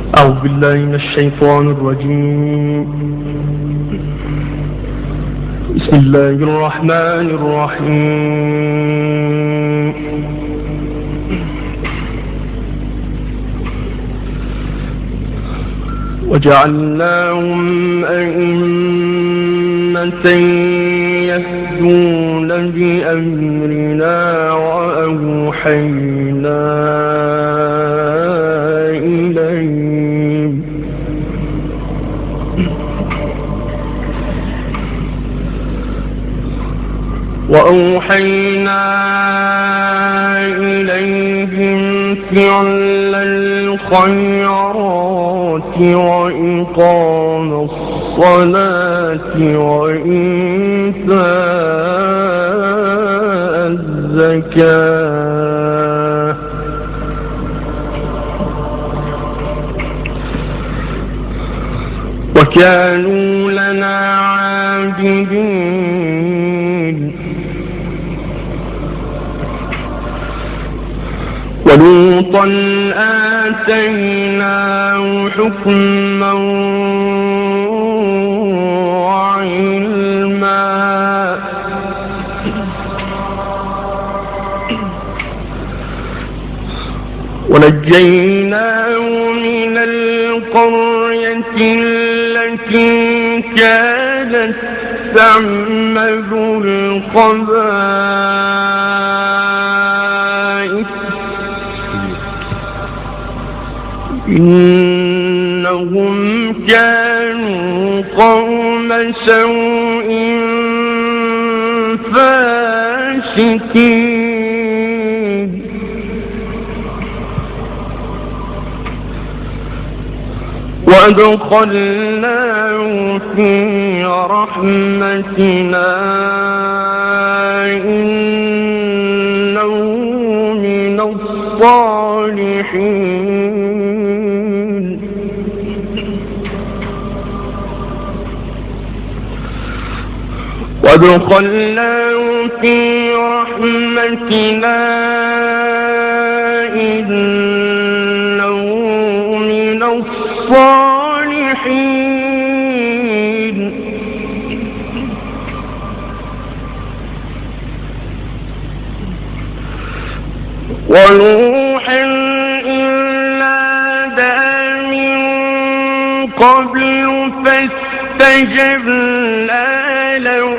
أعوذ بالله من الشيطان الرجيم. بسم الله الرحمن الرحيم. وجعلناهم أئمة يهدون بأمرنا وأوحينا إليهم فعل الخيرات وإقام الصلاة وإيتاء الزكاة وكانوا لنا عابدين. ولوطا آتيناه حكما وعلما ونجيناه من القرية التي كانت تعمل الخبائث إنهم كانوا قوم سوء فاسقين. وأدخلناه في رحمتنا إنه من الصالحين. وادخلناه في رحمتنا إنه من الصالحين. ونوحا إذ نادى من قبل فاستجبنا له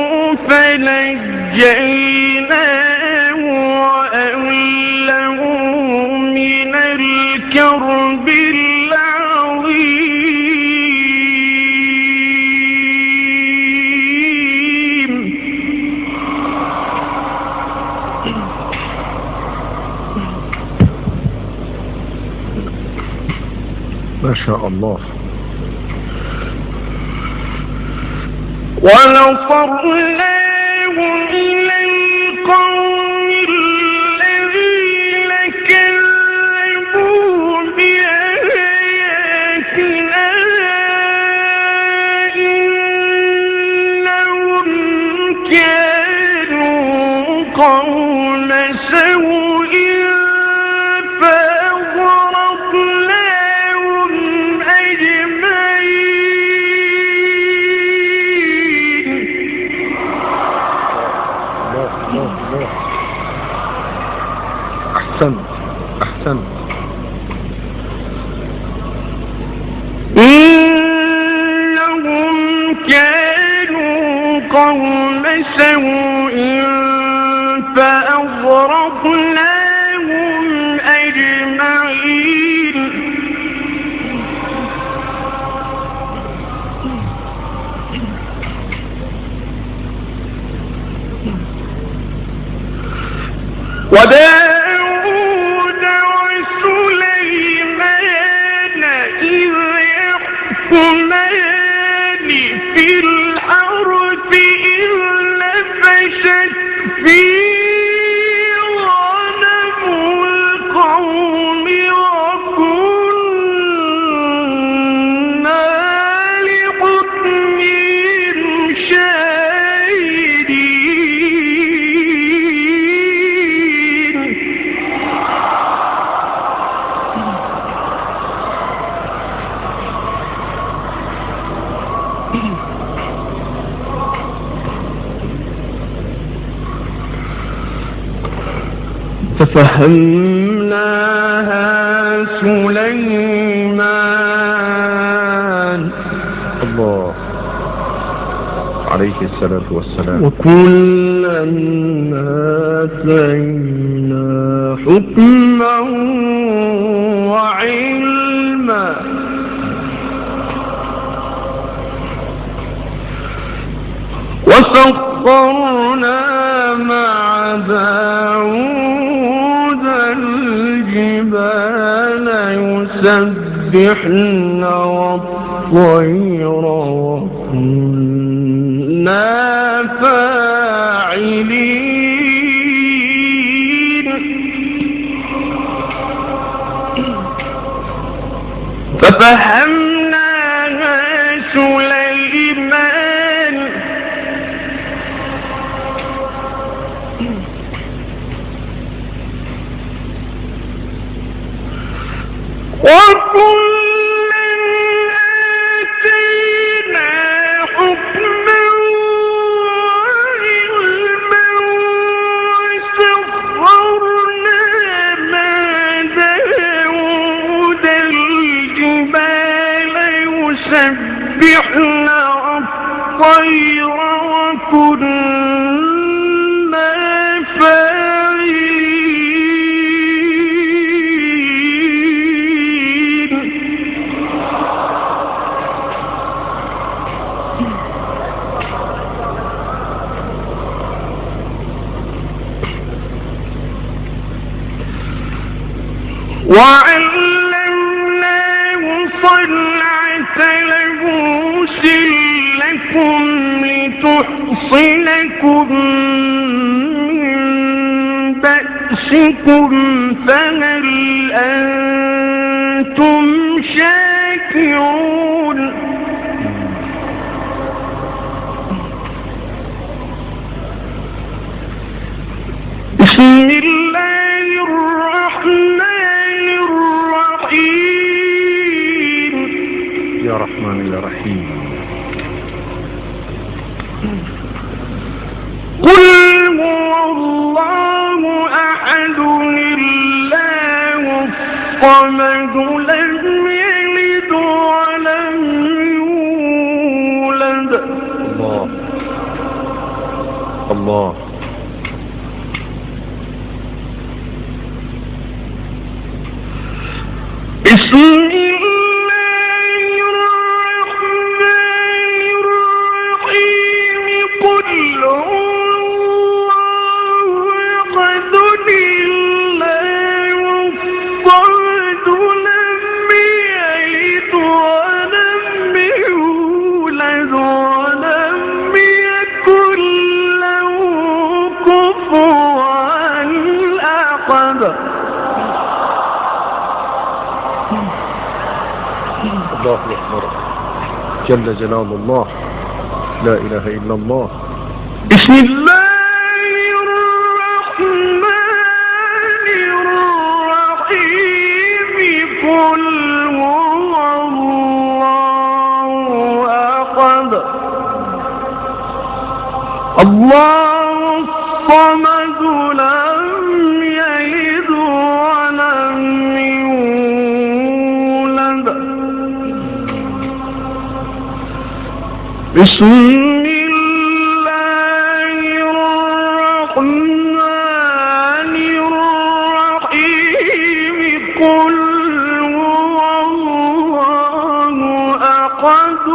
فنجيناه وأهله من الكرب العظيم. ما شاء الله. ونصرناه إلى القوم الذين كذبوا بآياتنا إنهم كانوا قوم سوء فأغرقناهم أجمعين. أحسنت أحسنت. إنهم كانوا قوم سوء فأغرقناهم أجمعين. وداود وسليمان إذ يحكمان في الحرث إذ نفشت فيه غنم القوم وكنا لحكمهم شاهدين. ففهمناها سليمان الله عليه الصلاة والسلام. وكلا آتينا حكما وعلما وسخرنا مع داود الجبال يسبحن والطير وكنا فاعلين ففهمناها سليمان وكلا آتينا حكما وعلما وسخرنا مع داود الجبال يسبحن والطير وكنا فاعلين وعلمناه صنعة لبوس لكم لتحصنكم من بأسكم فهل أنتم شاكرون بسم الله الرحمن الرحيم يا رحمن يا رحيم. قل هو الله أحد الله الصمد لم يلد ولم يولد الله الله. بسم الله الرحمن الرحيم قل هو الله أحد الله الصمد لم يلد ولم يولد ولم يكن له كفوا أحد. الله أكبر جل جلال الله. لا إله إلا الله. بسم الله الرحمن الرحيم قل هو الله أحد الله الصمد لم يلد ولم يولد. بسم الله الرحمن الرحيم قل هو الله أحد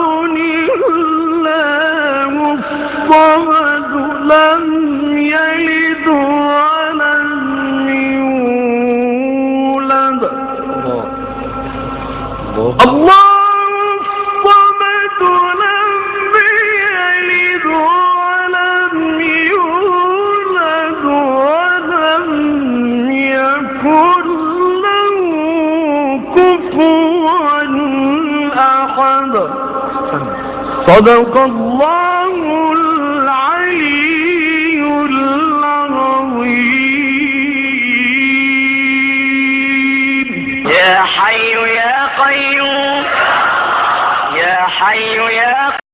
الله الصمد لم يلد ولم يولد. الله صدق الله العلي العظيم. يا حي يا قيوم يا حي يا